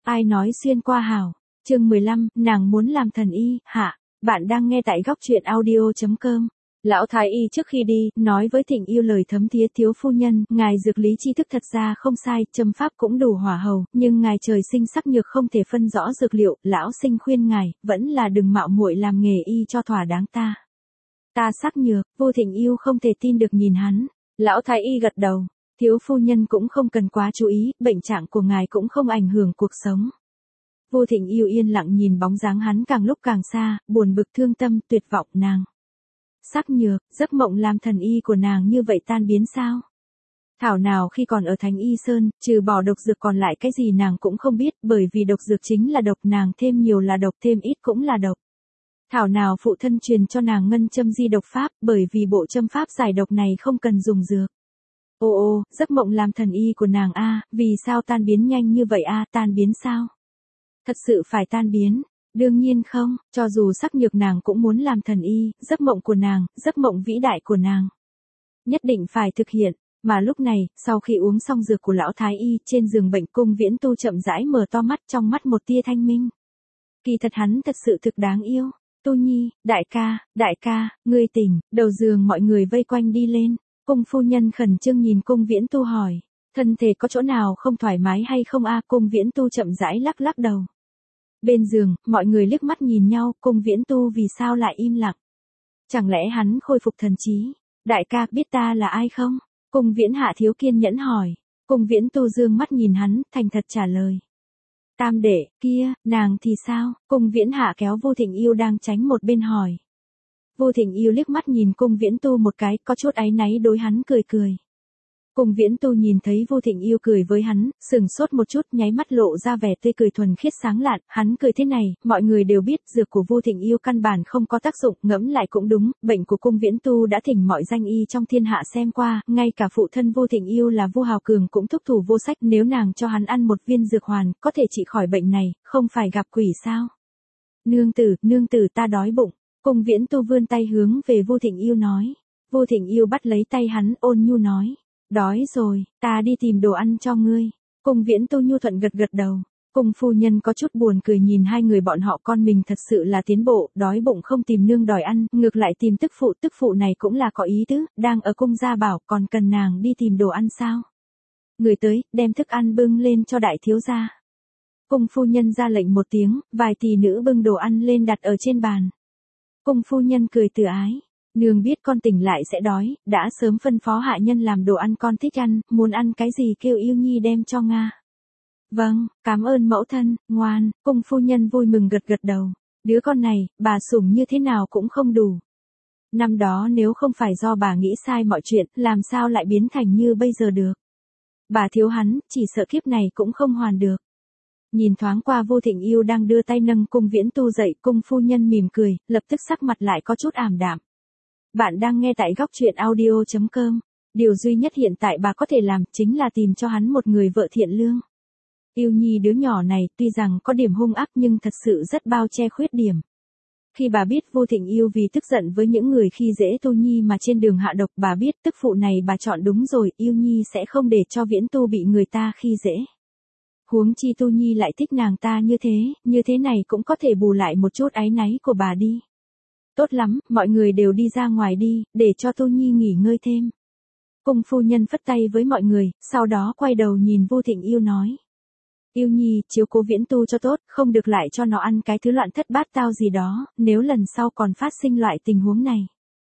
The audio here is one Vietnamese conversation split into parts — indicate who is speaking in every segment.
Speaker 1: Ai nói xuyên qua hảo. Chương 15, nàng muốn làm thần y, hạ. Bạn đang nghe tại góc truyện audio.com. Lão thái y trước khi đi, nói với Thịnh Yêu lời thấm thía thiếu phu nhân, ngài dược lý tri thức thật ra không sai, châm pháp cũng đủ hỏa hầu, nhưng ngài trời sinh sắc nhược không thể phân rõ dược liệu, lão sinh khuyên ngài, vẫn là đừng mạo muội làm nghề y cho thỏa đáng ta. Ta sắc nhược, Vô Thịnh Yêu không thể tin được nhìn hắn. Lão thái y gật đầu, thiếu phu nhân cũng không cần quá chú ý, bệnh trạng của ngài cũng không ảnh hưởng cuộc sống. Vô Thịnh Yêu yên lặng nhìn bóng dáng hắn càng lúc càng xa, buồn bực thương tâm, tuyệt vọng nàng. Sắc nhược, giấc mộng làm thần y của nàng như vậy tan biến sao? Thảo nào khi còn ở Thánh Y Sơn, trừ bỏ độc dược còn lại cái gì nàng cũng không biết, bởi vì độc dược chính là độc, nàng thêm nhiều là độc, thêm ít cũng là độc. Thảo nào phụ thân truyền cho nàng ngân châm di độc pháp, bởi vì bộ châm pháp giải độc này không cần dùng dược. Ô, giấc mộng làm thần y của nàng a, vì sao tan biến nhanh như vậy a, tan biến sao? Thật sự phải tan biến? Đương nhiên không, cho dù sắc nhược nàng cũng muốn làm thần y, giấc mộng của nàng, giấc mộng vĩ đại của nàng. Nhất định phải thực hiện, mà lúc này, sau khi uống xong dược của lão thái y, trên giường bệnh Cung Viễn Tu chậm rãi mở to mắt, trong mắt một tia thanh minh. Kỳ thật hắn thật sự thực đáng yêu. Tu Nhi, đại ca, ngươi tỉnh, đầu giường mọi người vây quanh đi lên. Cung phu nhân khẩn trương nhìn Cung Viễn Tu hỏi, thân thể có chỗ nào không thoải mái hay không a? Cung Viễn Tu chậm rãi lắc lắc đầu. Bên giường, mọi người liếc mắt nhìn nhau, Cung Viễn Tu vì sao lại im lặng? Chẳng lẽ hắn khôi phục thần trí? Đại ca biết ta là ai không? Cung Viễn Hạ thiếu kiên nhẫn hỏi. Cung Viễn Tu dương mắt nhìn hắn, thành thật trả lời. Tam đệ, kia, nàng thì sao? Cung Viễn Hạ kéo Vô Thịnh Yêu đang tránh một bên hỏi. Vô Thịnh Yêu liếc mắt nhìn Cung Viễn Tu một cái, có chút áy náy đối hắn cười cười. Cung Viễn Tu nhìn thấy Vô Thịnh Yêu cười với hắn, sừng sốt một chút, nháy mắt lộ ra vẻ tươi cười thuần khiết sáng lạn, hắn cười thế này, mọi người đều biết dược của Vô Thịnh Yêu căn bản không có tác dụng, ngẫm lại cũng đúng, bệnh của Cung Viễn Tu đã thỉnh mọi danh y trong thiên hạ xem qua, ngay cả phụ thân Vô Thịnh Yêu là Vô Hào Cường cũng thúc thủ vô sách, nếu nàng cho hắn ăn một viên dược hoàn, có thể trị khỏi bệnh này, không phải gặp quỷ sao? Nương tử ta đói bụng. Cung Viễn Tu vươn tay hướng về Vô Thịnh Yêu nói. Vô Thịnh Yêu bắt lấy tay hắn, ôn nhu nói. Đói rồi, ta đi tìm đồ ăn cho ngươi. Cung Viễn Tu nhu thuận gật gật đầu. Cung phu nhân có chút buồn cười nhìn hai người bọn họ, con mình thật sự là tiến bộ, đói bụng không tìm nương đòi ăn, ngược lại tìm tức phụ này cũng là có ý tứ, đang ở cung gia bảo, còn cần nàng đi tìm đồ ăn sao? Người tới, đem thức ăn bưng lên cho đại thiếu gia. Cung phu nhân ra lệnh một tiếng, vài tỷ nữ bưng đồ ăn lên đặt ở trên bàn. Cung phu nhân cười từ ái. Nương biết con tỉnh lại sẽ đói, đã sớm phân phó hạ nhân làm đồ ăn con thích ăn, muốn ăn cái gì kêu Yêu Nhi đem cho Nga. Vâng, cảm ơn mẫu thân, ngoan. Cung phu nhân vui mừng gật gật đầu. Đứa con này, bà sủng như thế nào cũng không đủ. Năm đó nếu không phải do bà nghĩ sai mọi chuyện, làm sao lại biến thành như bây giờ được. Bà thiếu hắn, chỉ sợ kiếp này cũng không hoàn được. Nhìn thoáng qua Vô Thịnh Yêu đang đưa tay nâng Cung Viễn Tu dậy, cung phu nhân mỉm cười, lập tức sắc mặt lại có chút ảm đạm. Bạn đang nghe tại góc truyện audio.com. Điều duy nhất hiện tại bà có thể làm chính là tìm cho hắn một người vợ thiện lương. Yêu Nhi đứa nhỏ này tuy rằng có điểm hung ác nhưng thật sự rất bao che khuyết điểm. Khi bà biết Vô Thịnh Yêu vì tức giận với những người khi dễ Tu Nhi mà trên đường hạ độc, bà biết tức phụ này bà chọn đúng rồi, Yêu Nhi sẽ không để cho Viễn Tu bị người ta khi dễ. Huống chi Tu Nhi lại thích nàng ta như thế này cũng có thể bù lại một chút áy náy của bà đi. Tốt lắm, mọi người đều đi ra ngoài đi, để cho Tu Nhi nghỉ ngơi thêm. Cung phu nhân phất tay với mọi người, sau đó quay đầu nhìn Vô Thịnh Yêu nói. Yêu Nhi, chiếu cố Viễn Tu cho tốt, không được lại cho nó ăn cái thứ loạn thất bát tao gì đó, nếu lần sau còn phát sinh loại tình huống này.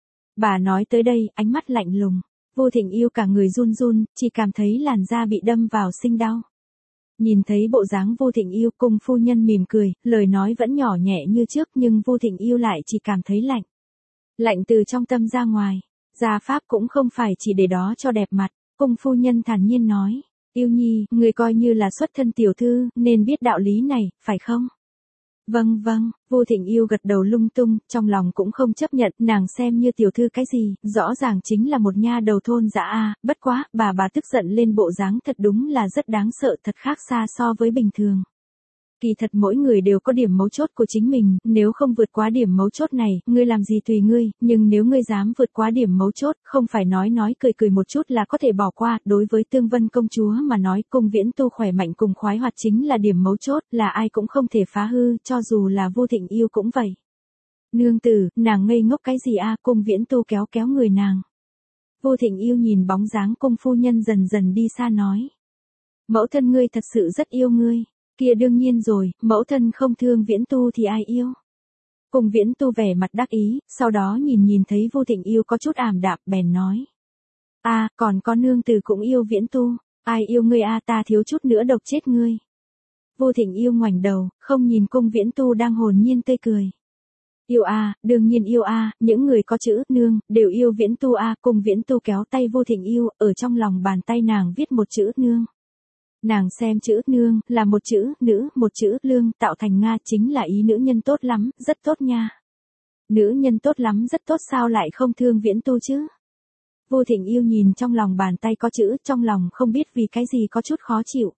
Speaker 1: Bà nói tới đây, ánh mắt lạnh lùng. Vô Thịnh Yêu cả người run run, chỉ cảm thấy làn da bị đâm vào sinh đau. Nhìn thấy bộ dáng Vô Thịnh Yêu, cung phu nhân mỉm cười, lời nói vẫn nhỏ nhẹ như trước nhưng Vô Thịnh Yêu lại chỉ cảm thấy lạnh. Lạnh từ trong tâm ra ngoài. Gia pháp cũng không phải chỉ để đó cho đẹp mặt. Cung phu nhân thản nhiên nói. Yêu Nhi, người coi như là xuất thân tiểu thư, nên biết đạo lý này, phải không? Vâng, Vô Thịnh Yêu gật đầu lung tung, trong lòng cũng không chấp nhận, nàng xem như tiểu thư cái gì, rõ ràng chính là một nha đầu thôn dã a, bất quá, bà tức giận lên bộ dáng thật đúng là rất đáng sợ, thật khác xa so với bình thường. Kỳ thật mỗi người đều có điểm mấu chốt của chính mình, nếu không vượt quá điểm mấu chốt này, ngươi làm gì tùy ngươi, nhưng nếu ngươi dám vượt quá điểm mấu chốt, không phải nói cười cười một chút là có thể bỏ qua, đối với Tương Vân công chúa mà nói, Cung Viễn Tu khỏe mạnh cùng khoái hoạt chính là điểm mấu chốt, là ai cũng không thể phá hư, cho dù là Vu Thịnh Yêu cũng vậy. Nương tử, nàng ngây ngốc cái gì a? Cung Viễn Tu kéo kéo người nàng. Vu Thịnh Yêu nhìn bóng dáng cung phu nhân dần dần đi xa nói. Mẫu thân ngươi thật sự rất yêu ngươi. Kia đương nhiên rồi, mẫu thân không thương Viễn Tu thì ai yêu. Cung Viễn Tu vẻ mặt đắc ý, sau đó nhìn thấy Vu Thịnh Yêu có chút ảm đạm, bèn nói. Còn có nương tử cũng yêu Viễn Tu, ai yêu ngươi ta thiếu chút nữa độc chết ngươi. Vu Thịnh Yêu ngoảnh đầu, không nhìn Cung Viễn Tu đang hồn nhiên tươi cười. Yêu đương nhiên yêu những người có chữ nương đều yêu Viễn Tu Cung Viễn Tu kéo tay Vu Thịnh Yêu, ở trong lòng bàn tay nàng viết một chữ nương. Nàng xem chữ nương là một chữ nữ, một chữ lương tạo thành Nga, chính là ý nữ nhân tốt lắm, rất tốt nha. Nữ nhân tốt lắm rất tốt sao lại không thương Viễn Tu chứ? Vu Thịnh Yêu nhìn trong lòng bàn tay có chữ, trong lòng không biết vì cái gì có chút khó chịu.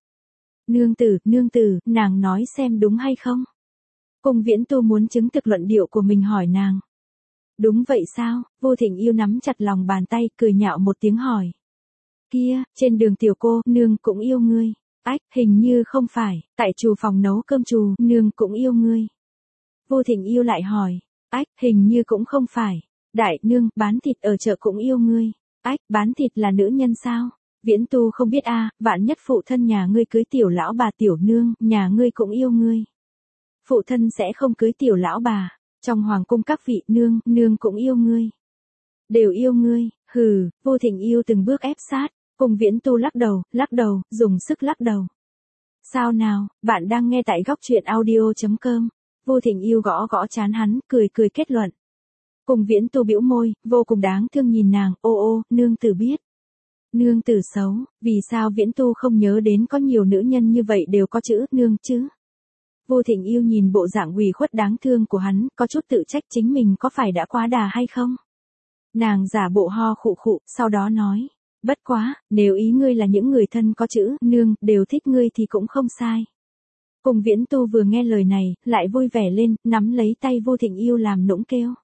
Speaker 1: Nương tử, nàng nói xem đúng hay không? Cung Viễn Tu muốn chứng thực luận điệu của mình hỏi nàng. Đúng vậy sao? Vu Thịnh Yêu nắm chặt lòng bàn tay, cười nhạo một tiếng hỏi. Kia, trên đường tiểu cô, nương cũng yêu ngươi. Hình như không phải, tại trù phòng nấu cơm trù, nương cũng yêu ngươi. Vu Thịnh Yêu lại hỏi. Hình như cũng không phải. Đại nương, bán thịt ở chợ cũng yêu ngươi. Bán thịt là nữ nhân sao? Viễn Tu không biết vạn nhất phụ thân nhà ngươi cưới tiểu lão bà tiểu nương, nhà ngươi cũng yêu ngươi. Phụ thân sẽ không cưới tiểu lão bà, trong hoàng cung các vị nương cũng yêu ngươi. Đều yêu ngươi, hừ, Vu Thịnh Yêu từng bước ép sát, Cung Viễn Tu lắc đầu, dùng sức lắc đầu. Sao nào, bạn đang nghe tại góc truyện audio.com, Vu Thịnh Yêu gõ trán hắn, cười kết luận. Cung Viễn Tu bĩu môi, vô cùng đáng thương nhìn nàng, nương tử biết. Nương tử xấu, vì sao Viễn Tu không nhớ đến có nhiều nữ nhân như vậy đều có chữ nương chứ? Vu Thịnh Yêu nhìn bộ dạng ủy khuất đáng thương của hắn, có chút tự trách chính mình có phải đã quá đà hay không? Nàng giả bộ ho khụ, sau đó nói, bất quá, nếu ý ngươi là những người thân có chữ nương đều thích ngươi thì cũng không sai. Cung Viễn Tu vừa nghe lời này, lại vui vẻ lên, nắm lấy tay Vu Thịnh Yêu làm nũng kêu.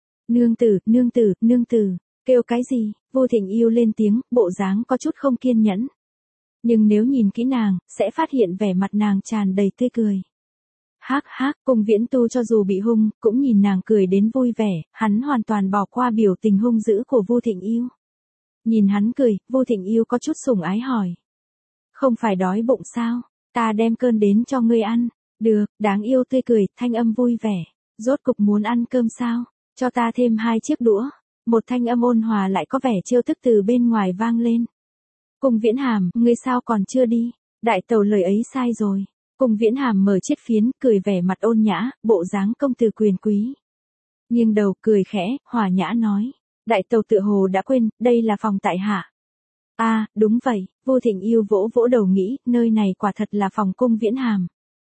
Speaker 1: Nương tử, kêu cái gì? Vu Thịnh Yêu lên tiếng, bộ dáng có chút không kiên nhẫn. Nhưng nếu nhìn kỹ nàng, sẽ phát hiện vẻ mặt nàng tràn đầy tươi cười. Cung Viễn Tu cho dù bị hung, cũng nhìn nàng cười đến vui vẻ, hắn hoàn toàn bỏ qua biểu tình hung dữ của Vu Thịnh Yêu. Nhìn hắn cười, Vu Thịnh Yêu có chút sủng ái hỏi. Không phải đói bụng sao? Ta đem cơm đến cho ngươi ăn. Được, đáng yêu tươi cười, thanh âm vui vẻ. Rốt cục muốn ăn cơm sao? Cho ta thêm 2 chiếc đũa. Một thanh âm ôn hòa lại có vẻ trêu tức từ bên ngoài vang lên. Cung Viễn Hàm, ngươi sao còn chưa đi? Đại tẩu lời ấy sai rồi. Cung Viễn Hàm mở chiếc phiến, cười vẻ mặt ôn nhã, bộ dáng công tử quyền quý. Nghiêng đầu, cười khẽ, hòa nhã nói. Đại tẩu tựa hồ đã quên, đây là phòng tại hạ. Đúng vậy, Vu Thịnh Yêu vỗ đầu nghĩ, nơi này quả thật là phòng Cung Viễn Hàm.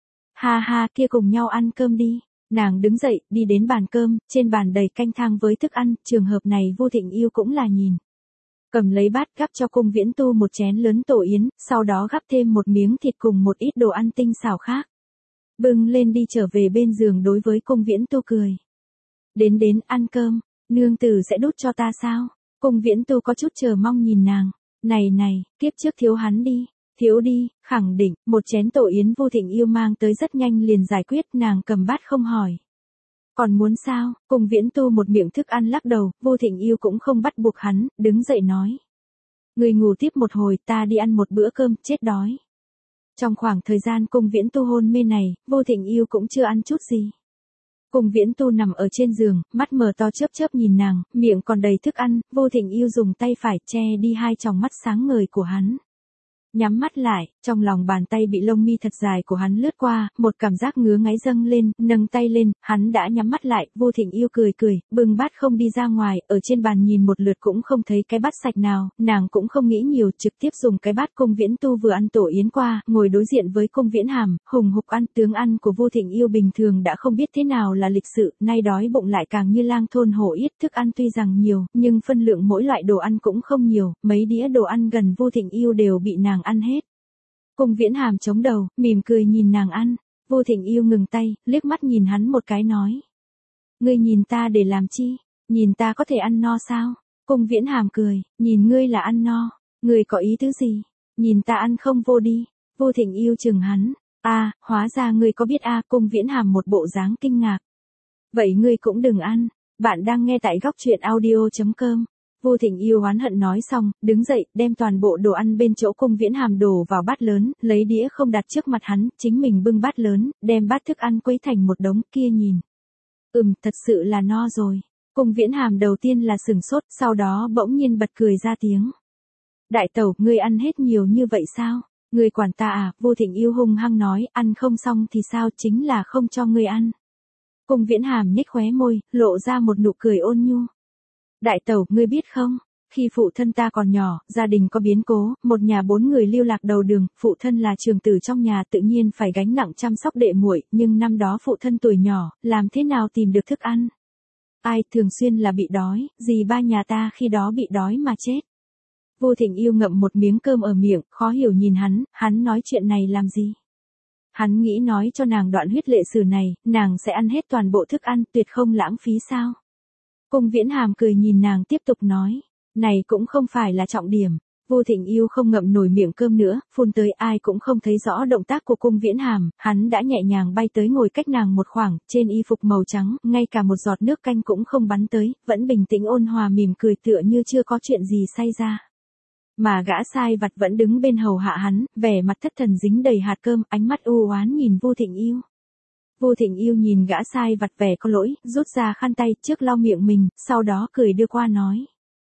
Speaker 1: Ha, kia cùng nhau ăn cơm đi. Nàng đứng dậy, đi đến bàn cơm, trên bàn đầy canh thang với thức ăn, trường hợp này Vu Thịnh Yêu cũng là nhìn. Cầm lấy bát gắp cho Cung Viễn Tu một chén lớn tổ yến, sau đó gắp thêm một miếng thịt cùng một ít đồ ăn tinh xảo khác. Bưng lên đi trở về bên giường đối với Cung Viễn Tu cười. Đến ăn cơm, nương tử sẽ đút cho ta sao? Cung Viễn Tu có chút chờ mong nhìn nàng. Này, kiếp trước thiếu hắn đi. Thiếu đi, khẳng định, một chén tổ yến Vu Thịnh Yêu mang tới rất nhanh liền giải quyết, nàng cầm bát không hỏi. Còn muốn sao? Cung Viễn Tu một miệng thức ăn lắc đầu, Vu Thịnh Yêu cũng không bắt buộc hắn, đứng dậy nói. Người ngủ tiếp một hồi, ta đi ăn một bữa cơm, chết đói. Trong khoảng thời gian Cung Viễn Tu hôn mê này, Vu Thịnh Yêu cũng chưa ăn chút gì. Cung Viễn Tu nằm ở trên giường, mắt mở to chớp nhìn nàng, miệng còn đầy thức ăn, Vu Thịnh Yêu dùng tay phải che đi 2 tròng mắt sáng ngời của hắn. Nhắm mắt lại, trong lòng bàn tay bị lông mi thật dài của hắn lướt qua, một cảm giác ngứa ngáy dâng lên, nâng tay lên, hắn đã nhắm mắt lại, Vu Thịnh Yêu cười, bưng bát không đi ra ngoài, ở trên bàn nhìn một lượt cũng không thấy cái bát sạch nào, nàng cũng không nghĩ nhiều, trực tiếp dùng cái bát Cung Viễn Tu vừa ăn tổ yến qua, ngồi đối diện với Cung Viễn Hàm, hùng hục ăn, tướng ăn của Vu Thịnh Yêu bình thường đã không biết thế nào là lịch sự, nay đói bụng lại càng như lang thôn hổ yết, thức ăn tuy rằng nhiều, nhưng phân lượng mỗi loại đồ ăn cũng không nhiều, mấy đĩa đồ ăn gần Vu Thịnh Yêu đều bị nàng ăn hết. Cung Viễn Hàm chống đầu, mỉm cười nhìn nàng ăn. Vu Thịnh Yêu ngừng tay, liếc mắt nhìn hắn một cái nói. Ngươi nhìn ta để làm chi? Nhìn ta có thể ăn no sao? Cung Viễn Hàm cười, nhìn ngươi là ăn no. Ngươi có ý tứ gì? Nhìn ta ăn không vô đi. Vu Thịnh Yêu chừng hắn. Hóa ra ngươi có biết Cung Viễn Hàm một bộ dáng kinh ngạc. Vậy ngươi cũng đừng ăn. Bạn đang nghe tại góc truyện audio.com. Vu Thịnh Yêu oán hận nói xong, đứng dậy, đem toàn bộ đồ ăn bên chỗ Cung Viễn Hàm đổ vào bát lớn, lấy đĩa không đặt trước mặt hắn, chính mình bưng bát lớn, đem bát thức ăn quấy thành một đống kia nhìn. Thật sự là no rồi. Cung Viễn Hàm đầu tiên là sửng sốt, sau đó bỗng nhiên bật cười ra tiếng. Đại tẩu, ngươi ăn hết nhiều như vậy sao? Ngươi quản ta Vu Thịnh Yêu hung hăng nói, ăn không xong thì sao, chính là không cho ngươi ăn. Cung Viễn Hàm nhếch khóe môi, lộ ra một nụ cười ôn nhu. Đại tẩu, ngươi biết không, khi phụ thân ta còn nhỏ, gia đình có biến cố, một nhà 4 người lưu lạc đầu đường, phụ thân là trường tử trong nhà tự nhiên phải gánh nặng chăm sóc đệ muội, nhưng năm đó phụ thân tuổi nhỏ, làm thế nào tìm được thức ăn? Thường xuyên là bị đói, dì ba nhà ta khi đó bị đói mà chết. Vu Thịnh Yêu ngậm một miếng cơm ở miệng, khó hiểu nhìn hắn nói chuyện này làm gì? Hắn nghĩ nói cho nàng đoạn huyết lệ sử này, nàng sẽ ăn hết toàn bộ thức ăn, tuyệt không lãng phí sao? Cung Viễn Hàm cười nhìn nàng tiếp tục nói, này cũng không phải là trọng điểm. Vu Thịnh Yêu không ngậm nổi miệng cơm nữa, phun tới ai cũng không thấy rõ động tác của Cung Viễn Hàm, hắn đã nhẹ nhàng bay tới ngồi cách nàng một khoảng, trên y phục màu trắng, ngay cả một giọt nước canh cũng không bắn tới, vẫn bình tĩnh ôn hòa mỉm cười tựa như chưa có chuyện gì xảy ra. Mà gã sai vặt vẫn đứng bên hầu hạ hắn, vẻ mặt thất thần dính đầy hạt cơm, ánh mắt u oán nhìn Vu Thịnh Yêu. Vu Thịnh Yêu nhìn gã sai vặt vẻ có lỗi, rút ra khăn tay trước lau miệng mình, sau đó cười đưa qua nói.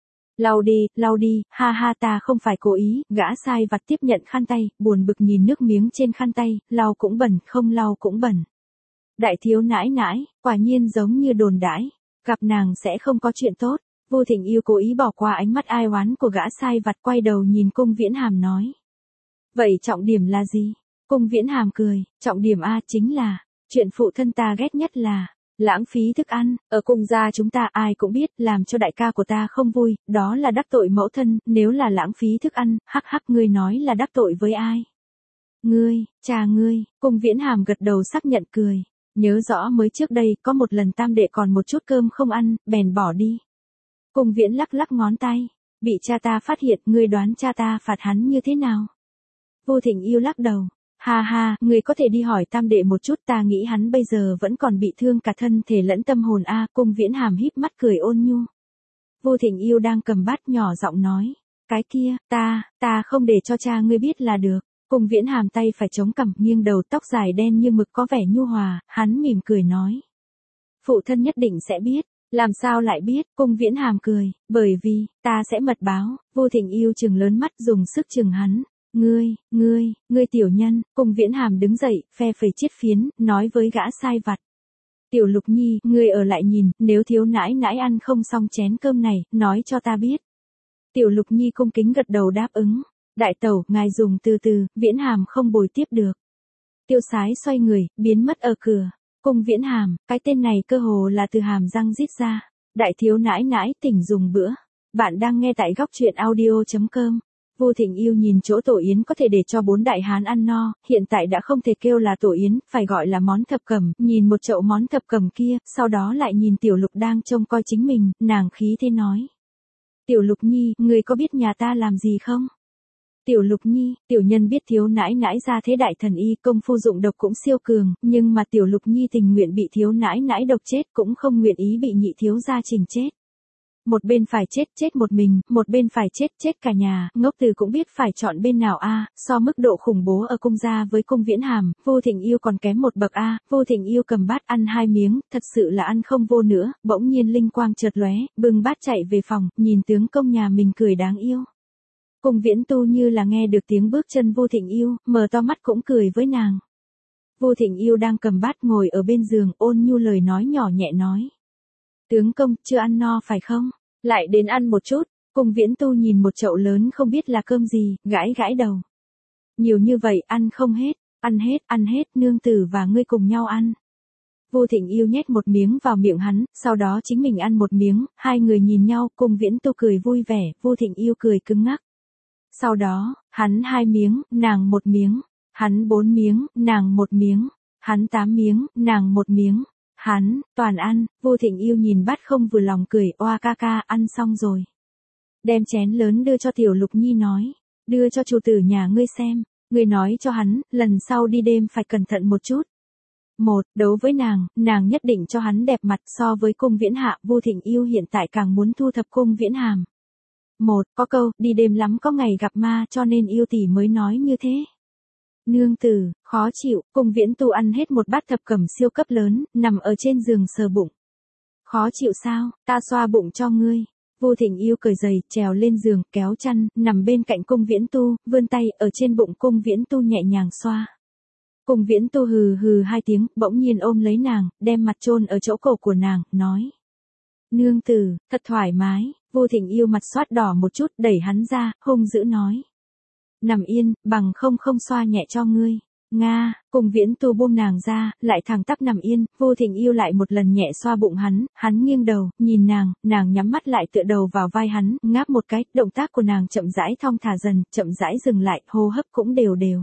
Speaker 1: Lau đi, ha ha, ta không phải cố ý. Gã sai vặt tiếp nhận khăn tay, buồn bực nhìn nước miếng trên khăn tay, lau cũng bẩn, không lau cũng bẩn. Đại thiếu nãi nãi, quả nhiên giống như đồn đãi, gặp nàng sẽ không có chuyện tốt. Vu Thịnh Yêu cố ý bỏ qua ánh mắt ai oán của gã sai vặt, quay đầu nhìn Cung Viễn Hàm nói. Vậy trọng điểm là gì? Cung Viễn Hàm cười, trọng điểm chính là, chuyện phụ thân ta ghét nhất là lãng phí thức ăn. Ở cung gia chúng ta ai cũng biết, làm cho đại ca của ta không vui, đó là đắc tội mẫu thân, nếu là lãng phí thức ăn, ngươi nói là đắc tội với ai? Ngươi, cha ngươi. Cung Viễn Hàm gật đầu xác nhận cười, nhớ rõ mới trước đây, có một lần tam đệ còn một chút cơm không ăn, bèn bỏ đi. Cung Viễn lắc lắc ngón tay, bị cha ta phát hiện, ngươi đoán cha ta phạt hắn như thế nào? Vu Thịnh Yêu lắc đầu. Ha, người có thể đi hỏi tam đệ một chút, ta nghĩ hắn bây giờ vẫn còn bị thương cả thân thể lẫn tâm hồn Cung Viễn Hàm híp mắt cười ôn nhu. Vu Thịnh Yêu đang cầm bát nhỏ giọng nói, cái kia, ta không để cho cha ngươi biết là được. Cung Viễn Hàm tay phải chống cằm, nghiêng đầu, tóc dài đen như mực có vẻ nhu hòa, hắn mỉm cười nói. Phụ thân nhất định sẽ biết. Làm sao lại biết? Cung Viễn Hàm cười, bởi vì, ta sẽ mật báo. Vu Thịnh Yêu trừng lớn mắt dùng sức trừng hắn. Ngươi tiểu nhân. Cung Viễn Hàm đứng dậy, phe phẩy chiếc phiến, nói với gã sai vặt. Tiểu Lục Nhi, ngươi ở lại nhìn, nếu thiếu nãi nãi ăn không xong chén cơm này, nói cho ta biết. Tiểu Lục Nhi cung kính gật đầu đáp ứng. Đại tẩu, ngài dùng từ từ, Viễn Hàm không bồi tiếp được. Tiêu Sái xoay người, biến mất ở cửa. Cung Viễn Hàm, cái tên này cơ hồ là từ hàm răng rít ra. Đại thiếu nãi nãi, tỉnh dùng bữa. Bạn đang nghe tại góc truyện audio.com. Vu Thịnh Yêu nhìn chỗ tổ yến có thể để cho 4 đại hán ăn no, hiện tại đã không thể kêu là tổ yến, phải gọi là món thập cẩm, nhìn một chậu món thập cẩm kia, sau đó lại nhìn Tiểu Lục đang trông coi chính mình, nàng khí thế nói. Tiểu Lục Nhi, ngươi có biết nhà ta làm gì không? Tiểu Lục Nhi, tiểu nhân biết thiếu nãi nãi ra thế đại thần y, công phu dụng độc cũng siêu cường, nhưng mà Tiểu Lục Nhi tình nguyện bị thiếu nãi nãi độc chết cũng không nguyện ý bị nhị thiếu gia Trình chết. Một bên phải chết một mình, một bên phải chết cả nhà, ngốc từ cũng biết phải chọn bên nào so mức độ khủng bố ở cung gia với Cung Viễn Hàm, Vu Thịnh Yêu còn kém một bậc Vu Thịnh Yêu cầm bát ăn 2 miếng, thật sự là ăn không vô nữa, bỗng nhiên linh quang chợt lóe, bưng bát chạy về phòng, nhìn tướng công nhà mình cười đáng yêu. Cung Viễn Tu như là nghe được tiếng bước chân Vu Thịnh Yêu, mở to mắt cũng cười với nàng. Vu Thịnh Yêu đang cầm bát ngồi ở bên giường, ôn nhu lời nói nhỏ nhẹ nói. Tướng công, chưa ăn no phải không? Lại đến ăn một chút. Cung Viễn Tu nhìn một chậu lớn không biết là cơm gì, gãi đầu. Nhiều như vậy, ăn không hết, ăn hết, nương tử và ngươi cùng nhau ăn. Vu Thịnh Yêu nhét một miếng vào miệng hắn, sau đó chính mình ăn một miếng, hai người nhìn nhau, Cung Viễn Tu cười vui vẻ, Vu Thịnh Yêu cười cứng ngắc. Sau đó, hắn 2 miếng, nàng 1 miếng, hắn 4 miếng, nàng 1 miếng, Hắn 8 miếng, nàng 1 miếng. Hắn, toàn ăn, Vu Thịnh Yêu nhìn bát không vừa lòng cười, oa ca ca, ăn xong rồi. Đem chén lớn đưa cho Tiểu Lục Nhi nói, đưa cho chủ tử nhà ngươi xem, ngươi nói cho hắn, lần sau đi đêm phải cẩn thận một chút. Đấu với nàng nhất định cho hắn đẹp mặt so với Cung Viễn Hạ, Vu Thịnh Yêu hiện tại càng muốn thu thập Cung Viễn Hàm. Có câu, đi đêm lắm có ngày gặp ma cho nên yêu tỷ mới nói như thế. Nương tử, khó chịu, Cung Viễn Tu ăn hết một bát thập cẩm siêu cấp lớn, nằm ở trên giường sờ bụng. Khó chịu sao, ta xoa bụng cho ngươi. Vu Thịnh Yêu cởi giày, trèo lên giường, kéo chăn, nằm bên cạnh Cung Viễn Tu, vươn tay ở trên bụng Cung Viễn Tu nhẹ nhàng xoa. Cung Viễn Tu hừ hừ 2 tiếng, bỗng nhiên ôm lấy nàng, đem mặt chôn ở chỗ cổ của nàng, nói. Nương tử, thật thoải mái. Vu Thịnh Yêu mặt xoát đỏ một chút, đẩy hắn ra, hung dữ nói. Nằm yên, bằng không xoa nhẹ cho ngươi. Nga, Cung Viễn Tu buông nàng ra, lại thẳng tắp nằm yên, Vu Thịnh Yêu lại một lần nhẹ xoa bụng hắn nghiêng đầu, nhìn nàng nhắm mắt lại tựa đầu vào vai hắn, ngáp một cái, động tác của nàng chậm rãi thong thả dần, chậm rãi dừng lại, hô hấp cũng đều đều.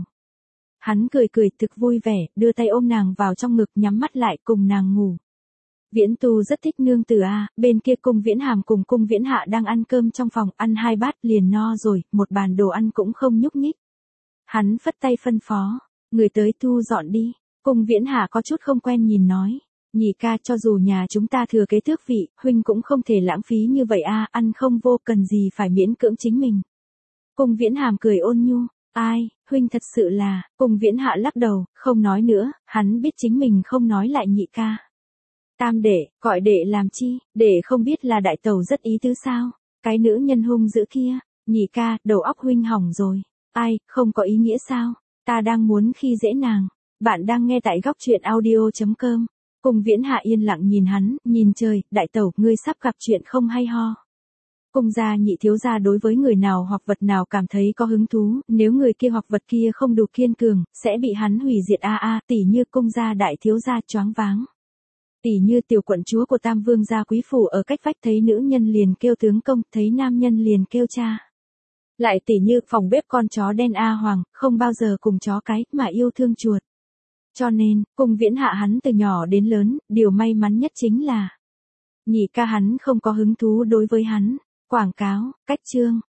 Speaker 1: Hắn cười thực vui vẻ, đưa tay ôm nàng vào trong ngực, nhắm mắt lại cùng nàng ngủ. Viễn Tu rất thích nương tử a, bên kia Cung Viễn Hàm cùng Cung Viễn Hạ đang ăn cơm trong phòng, ăn 2 bát liền no rồi, một bàn đồ ăn cũng không nhúc nhích. Hắn phất tay phân phó, người tới thu dọn đi. Cung Viễn Hạ có chút không quen nhìn nói, nhị ca, cho dù nhà chúng ta thừa kế tước vị, huynh cũng không thể lãng phí như vậy a, ăn không vô, cần gì phải miễn cưỡng chính mình. Cung Viễn Hàm cười ôn nhu, ai, huynh thật sự là, Cung Viễn Hạ lắc đầu, không nói nữa, hắn biết chính mình không nói lại nhị ca. Tam đệ, gọi đệ làm chi, đệ không biết là đại tẩu rất ý tứ sao, cái nữ nhân hung dữ kia, nhị ca, đầu óc huynh hỏng rồi, ai, không có ý nghĩa sao, ta đang muốn khi dễ nàng, bạn đang nghe tại góc truyện audio.com, Cung Viễn Hạ yên lặng nhìn hắn, nhìn trời, đại tẩu, ngươi sắp gặp chuyện không hay ho. Cung gia nhị thiếu gia đối với người nào hoặc vật nào cảm thấy có hứng thú, nếu người kia hoặc vật kia không đủ kiên cường, sẽ bị hắn hủy diệt tỉ như Cung gia đại thiếu gia choáng váng. Tỉ như tiểu quận chúa của Tam Vương gia quý phủ ở cách vách thấy nữ nhân liền kêu tướng công, thấy nam nhân liền kêu cha. Lại tỉ như phòng bếp con chó đen Hoàng, không bao giờ cùng chó cái, mà yêu thương chuột. Cho nên, Cung Viễn Hạ hắn từ nhỏ đến lớn, điều may mắn nhất chính là nhị ca hắn không có hứng thú đối với hắn. Quảng cáo, cách chương.